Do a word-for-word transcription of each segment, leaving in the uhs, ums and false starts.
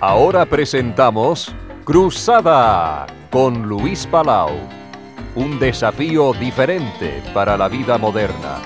Ahora presentamos Cruzada con Luis Palau. Un desafío diferente para la vida moderna.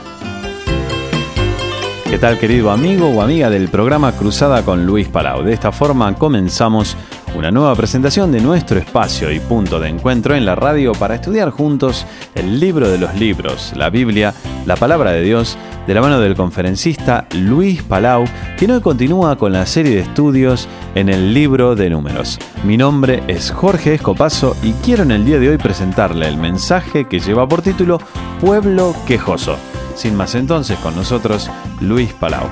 ¿Qué tal, querido amigo o amiga del programa Cruzada con Luis Palau? De esta forma comenzamos una nueva presentación de nuestro espacio y punto de encuentro en la radio para estudiar juntos el libro de los libros, la Biblia, la Palabra de Dios, de la mano del conferencista Luis Palau, quien hoy continúa con la serie de estudios en el libro de Números. Mi nombre es Jorge Escopazo y quiero en el día de hoy presentarle el mensaje que lleva por título Pueblo Quejoso. Sin más entonces, con nosotros, Luis Palau.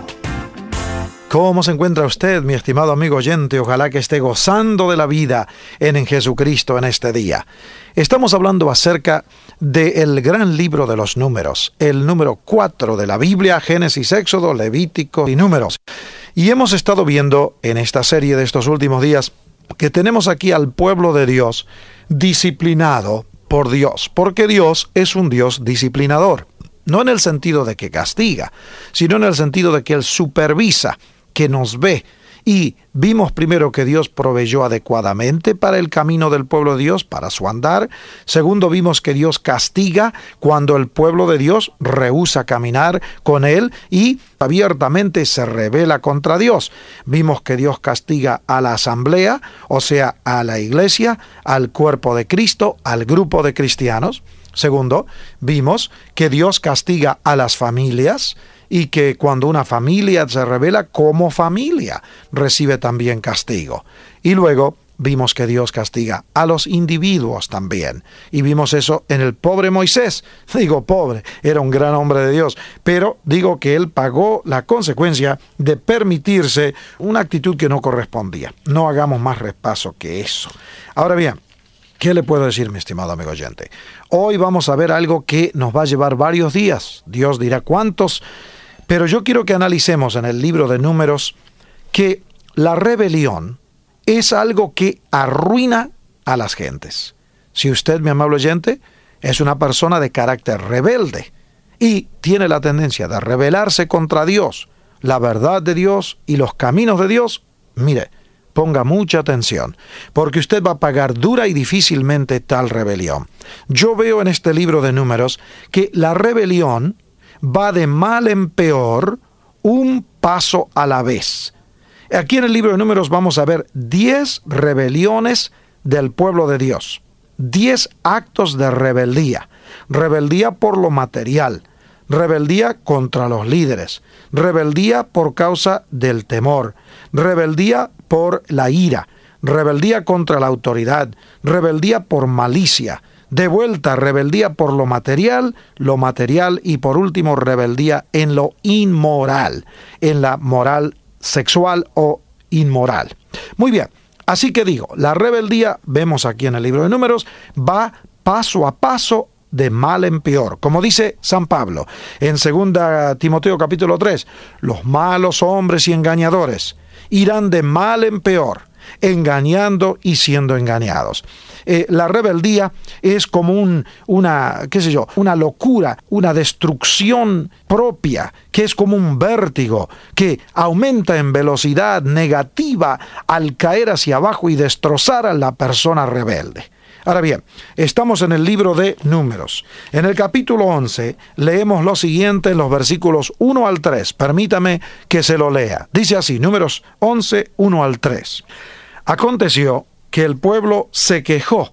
¿Cómo se encuentra usted, mi estimado amigo oyente? Ojalá que esté gozando de la vida en, en Jesucristo en este día. Estamos hablando acerca del gran libro de los Números, el número cuatro de la Biblia, Génesis, Éxodo, Levítico y Números. Y hemos estado viendo en esta serie de estos últimos días que tenemos aquí al pueblo de Dios disciplinado por Dios, porque Dios es un Dios disciplinador. No en el sentido de que castiga, sino en el sentido de que Él supervisa, que nos ve. Y vimos primero que Dios proveyó adecuadamente para el camino del pueblo de Dios, para su andar. Segundo, vimos que Dios castiga cuando el pueblo de Dios rehúsa caminar con Él y abiertamente se rebela contra Dios. Vimos que Dios castiga a la asamblea, o sea, a la iglesia, al cuerpo de Cristo, al grupo de cristianos. Segundo, vimos que Dios castiga a las familias y que cuando una familia se rebela como familia, recibe también castigo. Y luego vimos que Dios castiga a los individuos también. Y vimos eso en el pobre Moisés. Digo pobre, era un gran hombre de Dios, pero digo que él pagó la consecuencia de permitirse una actitud que no correspondía. No hagamos más repaso que eso. Ahora bien, ¿qué le puedo decir, mi estimado amigo oyente? Hoy vamos a ver algo que nos va a llevar varios días. Dios dirá cuántos, pero yo quiero que analicemos en el libro de Números que la rebelión es algo que arruina a las gentes. Si usted, mi amable oyente, es una persona de carácter rebelde y tiene la tendencia de rebelarse contra Dios, la verdad de Dios y los caminos de Dios, mire, ponga mucha atención, porque usted va a pagar dura y difícilmente tal rebelión. Yo veo en este libro de Números que la rebelión va de mal en peor, un paso a la vez. Aquí en el libro de Números vamos a ver diez rebeliones del pueblo de Dios, diez actos de rebeldía, rebeldía por lo material, rebeldía contra los líderes, rebeldía por causa del temor, rebeldía por la ira, rebeldía contra la autoridad, rebeldía por malicia, de vuelta rebeldía por lo material, lo material y por último rebeldía en lo inmoral, en la moral sexual o inmoral. Muy bien, así que digo, la rebeldía, vemos aquí en el libro de Números, va paso a paso de mal en peor. Como dice San Pablo en segunda Timoteo capítulo tres, los malos hombres y engañadores irán de mal en peor, engañando y siendo engañados. Eh, la rebeldía es como un, una, qué sé yo, una locura, una destrucción propia, que es como un vértigo, que aumenta en velocidad negativa al caer hacia abajo y destrozar a la persona rebelde. Ahora bien, estamos en el libro de Números. En el capítulo once leemos lo siguiente en los versículos uno al tres. Permítame que se lo lea. Dice así, Números once, uno al tres. Aconteció que el pueblo se quejó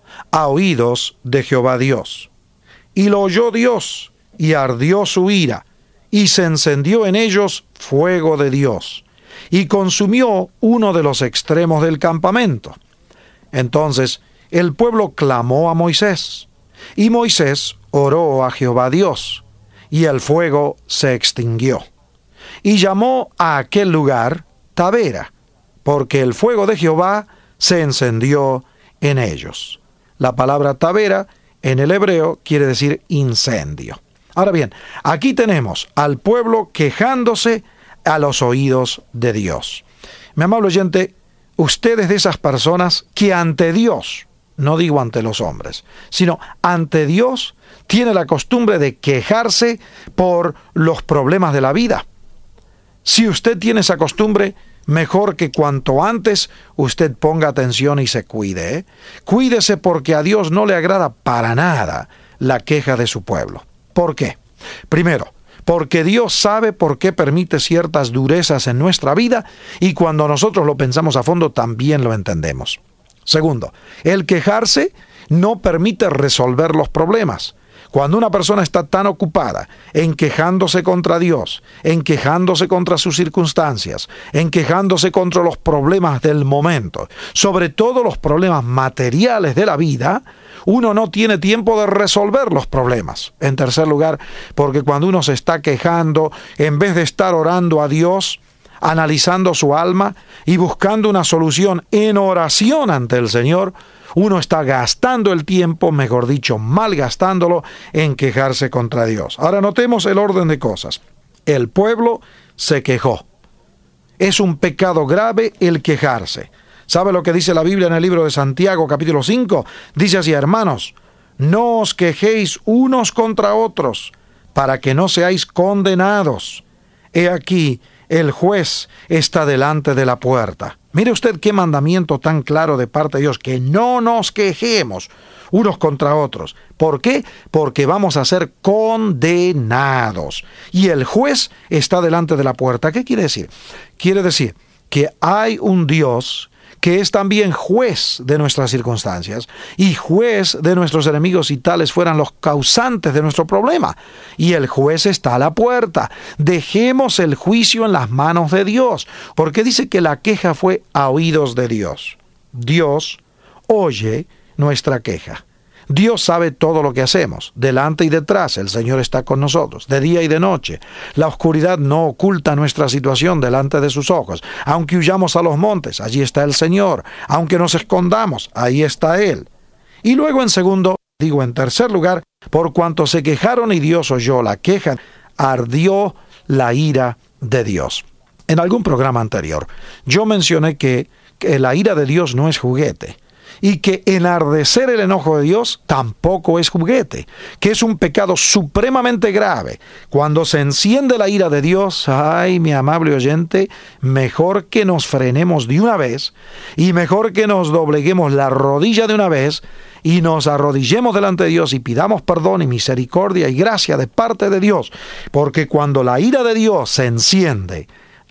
a oídos de Jehová Dios. Y lo oyó Dios, y ardió su ira, y se encendió en ellos fuego de Dios, y consumió uno de los extremos del campamento. Entonces el pueblo clamó a Moisés, y Moisés oró a Jehová Dios, y el fuego se extinguió. Y llamó a aquel lugar Tabera, porque el fuego de Jehová se encendió en ellos. La palabra Tabera en el hebreo quiere decir incendio. Ahora bien, aquí tenemos al pueblo quejándose a los oídos de Dios. Mi amable oyente, usted es de esas personas que ante Dios, no digo ante los hombres, sino ante Dios, tiene la costumbre de quejarse por los problemas de la vida. Si usted tiene esa costumbre, mejor que cuanto antes usted ponga atención y se cuide. ¿eh? Cuídese porque a Dios no le agrada para nada la queja de su pueblo. ¿Por qué? Primero, porque Dios sabe por qué permite ciertas durezas en nuestra vida y cuando nosotros lo pensamos a fondo también lo entendemos. Segundo, el quejarse no permite resolver los problemas. Cuando una persona está tan ocupada en quejándose contra Dios, en quejándose contra sus circunstancias, en quejándose contra los problemas del momento, sobre todo los problemas materiales de la vida, uno no tiene tiempo de resolver los problemas. En tercer lugar, porque cuando uno se está quejando, en vez de estar orando a Dios, analizando su alma y buscando una solución en oración ante el Señor, uno está gastando el tiempo, mejor dicho, malgastándolo en quejarse contra Dios. Ahora notemos el orden de cosas. El pueblo se quejó. Es un pecado grave el quejarse. ¿Sabe lo que dice la Biblia en el libro de Santiago, capítulo cinco? Dice así: hermanos, no os quejéis unos contra otros, para que no seáis condenados. He aquí, el juez está delante de la puerta. Mire usted qué mandamiento tan claro de parte de Dios, que no nos quejemos unos contra otros. ¿Por qué? Porque vamos a ser condenados. Y el juez está delante de la puerta. ¿Qué quiere decir? Quiere decir que hay un Dios que es también juez de nuestras circunstancias y juez de nuestros enemigos si tales fueran los causantes de nuestro problema. Y el juez está a la puerta. Dejemos el juicio en las manos de Dios, porque dice que la queja fue a oídos de Dios. Dios oye nuestra queja. Dios sabe todo lo que hacemos, delante y detrás. El Señor está con nosotros, de día y de noche. La oscuridad no oculta nuestra situación delante de sus ojos. Aunque huyamos a los montes, allí está el Señor. Aunque nos escondamos, ahí está Él. Y luego en segundo, digo en tercer lugar, por cuanto se quejaron y Dios oyó la queja, ardió la ira de Dios. En algún programa anterior, yo mencioné que, que la ira de Dios no es juguete. Y que enardecer el enojo de Dios tampoco es juguete, que es un pecado supremamente grave. Cuando se enciende la ira de Dios, ay, mi amable oyente, mejor que nos frenemos de una vez y mejor que nos dobleguemos la rodilla de una vez y nos arrodillemos delante de Dios y pidamos perdón y misericordia y gracia de parte de Dios, porque cuando la ira de Dios se enciende,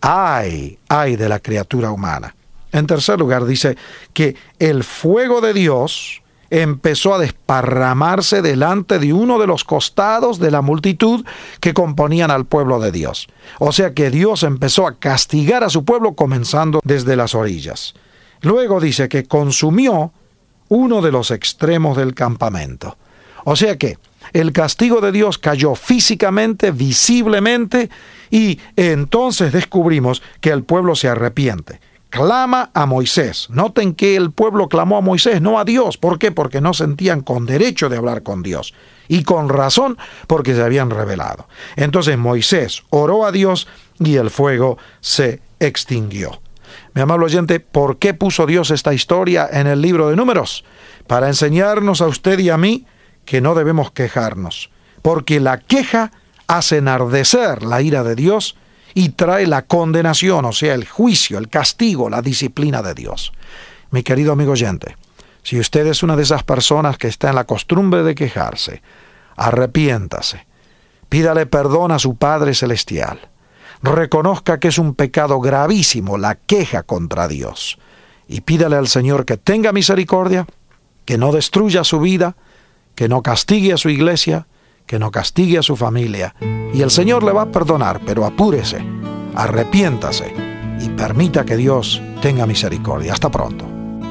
ay, ay de la criatura humana. En tercer lugar, dice que el fuego de Dios empezó a desparramarse delante de uno de los costados de la multitud que componían al pueblo de Dios. O sea que Dios empezó a castigar a su pueblo comenzando desde las orillas. Luego dice que consumió uno de los extremos del campamento. O sea que el castigo de Dios cayó físicamente, visiblemente, y entonces descubrimos que el pueblo se arrepiente. Clama a Moisés. Noten que el pueblo clamó a Moisés, no a Dios. ¿Por qué? Porque no sentían con derecho de hablar con Dios. Y con razón, porque se habían rebelado. Entonces Moisés oró a Dios y el fuego se extinguió. Mi amable oyente, ¿por qué puso Dios esta historia en el libro de Números? Para enseñarnos a usted y a mí que no debemos quejarnos. Porque la queja hace enardecer la ira de Dios y trae la condenación, o sea, el juicio, el castigo, la disciplina de Dios. Mi querido amigo oyente, si usted es una de esas personas que está en la costumbre de quejarse, arrepiéntase, pídale perdón a su Padre Celestial, reconozca que es un pecado gravísimo la queja contra Dios, y pídale al Señor que tenga misericordia, que no destruya su vida, que no castigue a su iglesia, que no castigue a su familia, y el Señor le va a perdonar, pero apúrese, arrepiéntase y permita que Dios tenga misericordia. Hasta pronto.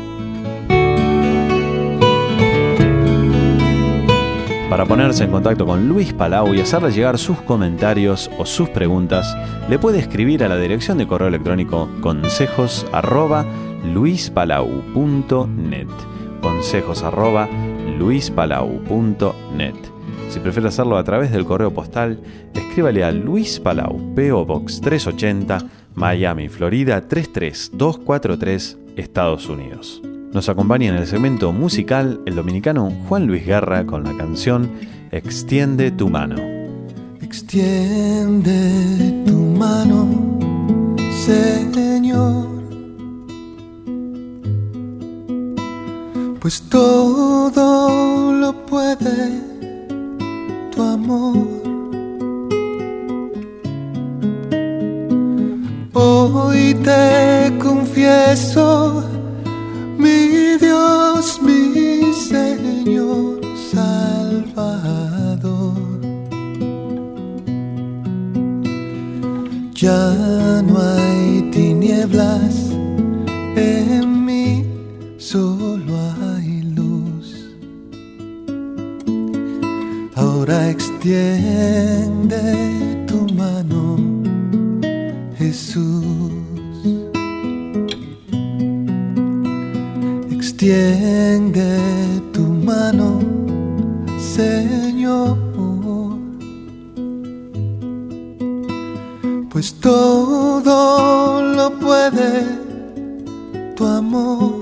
Para ponerse en contacto con Luis Palau y hacerle llegar sus comentarios o sus preguntas, le puede escribir a la dirección de correo electrónico consejos arroba luispalau punto net. Consejos arroba luispalau punto net. Si prefiere hacerlo a través del correo postal, escríbale a Luis Palau, P O Box trescientos ochenta, Miami, Florida tres tres dos cuatro tres, Estados Unidos. Nos acompaña en el segmento musical el dominicano Juan Luis Guerra con la canción Extiende tu mano. Extiende tu mano, Señor. pues todo lo puede tu amor. Hoy te confieso, mi Dios, mi Señor Salvador, ya no hay tinieblas en mí, solo hay luz. Ahora extiende tu mano, Jesús. Extiende tu mano, Señor, pues todo lo puede tu amor.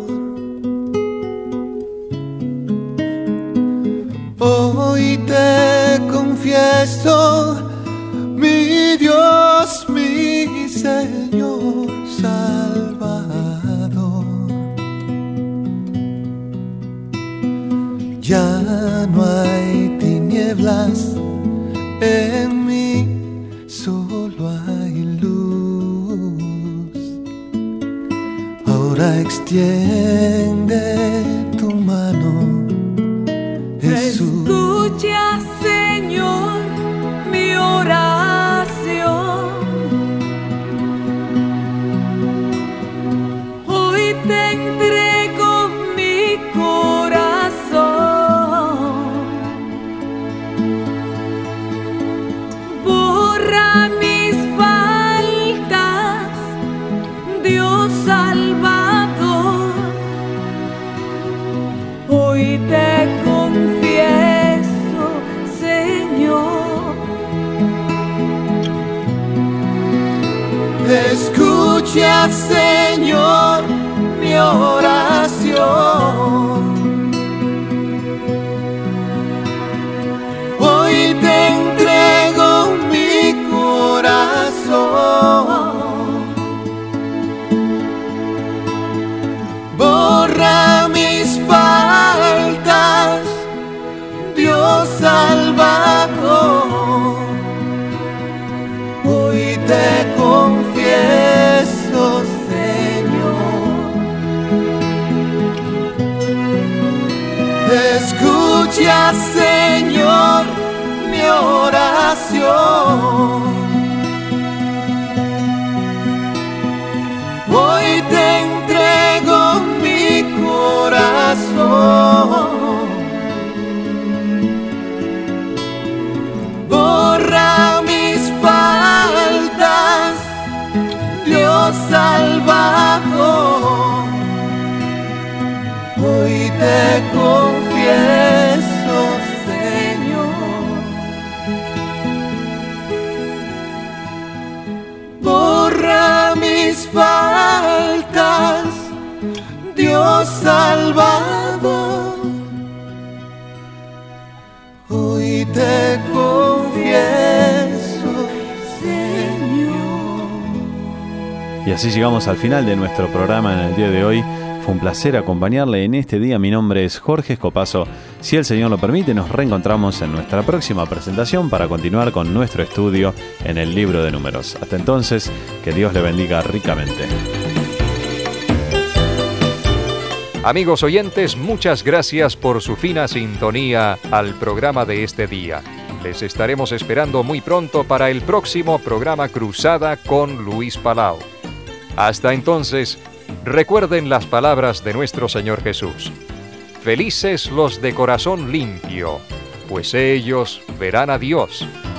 Hoy te confieso, mi Dios, mi Señor Salvador, ya no hay tinieblas en mí, solo hay luz. Ahora extiende tu mano, Jesús. Escucha, Señor, mi oración. Hoy te entrego mi corazón. Borra mis faltas, Dios Salvador. Hoy te confieso, Señor. Escucha, Señor, mi oración. Hoy te entrego mi corazón. Borra mis faltas, Dios Salvador. Hoy te confieso, Señor. Escucha, Señor, mi oración. Hoy te entrego mi corazón. Borra mis faltas, Dios Salvador. Hoy te confieso, Señor. Borra mis faltas, Dios Salvador. Hoy te confieso, Señor. Y así llegamos al final de nuestro programa en el día de hoy. Fue un placer acompañarle en este día. Mi nombre es Jorge Escopazo. Si el Señor lo permite, nos reencontramos en nuestra próxima presentación para continuar con nuestro estudio en el libro de Números. Hasta entonces, que Dios le bendiga ricamente. Amigos oyentes, muchas gracias por su fina sintonía al programa de este día. Les estaremos esperando muy pronto para el próximo programa Cruzada con Luis Palau. Hasta entonces, recuerden las palabras de nuestro Señor Jesús. Felices los de corazón limpio, pues ellos verán a Dios.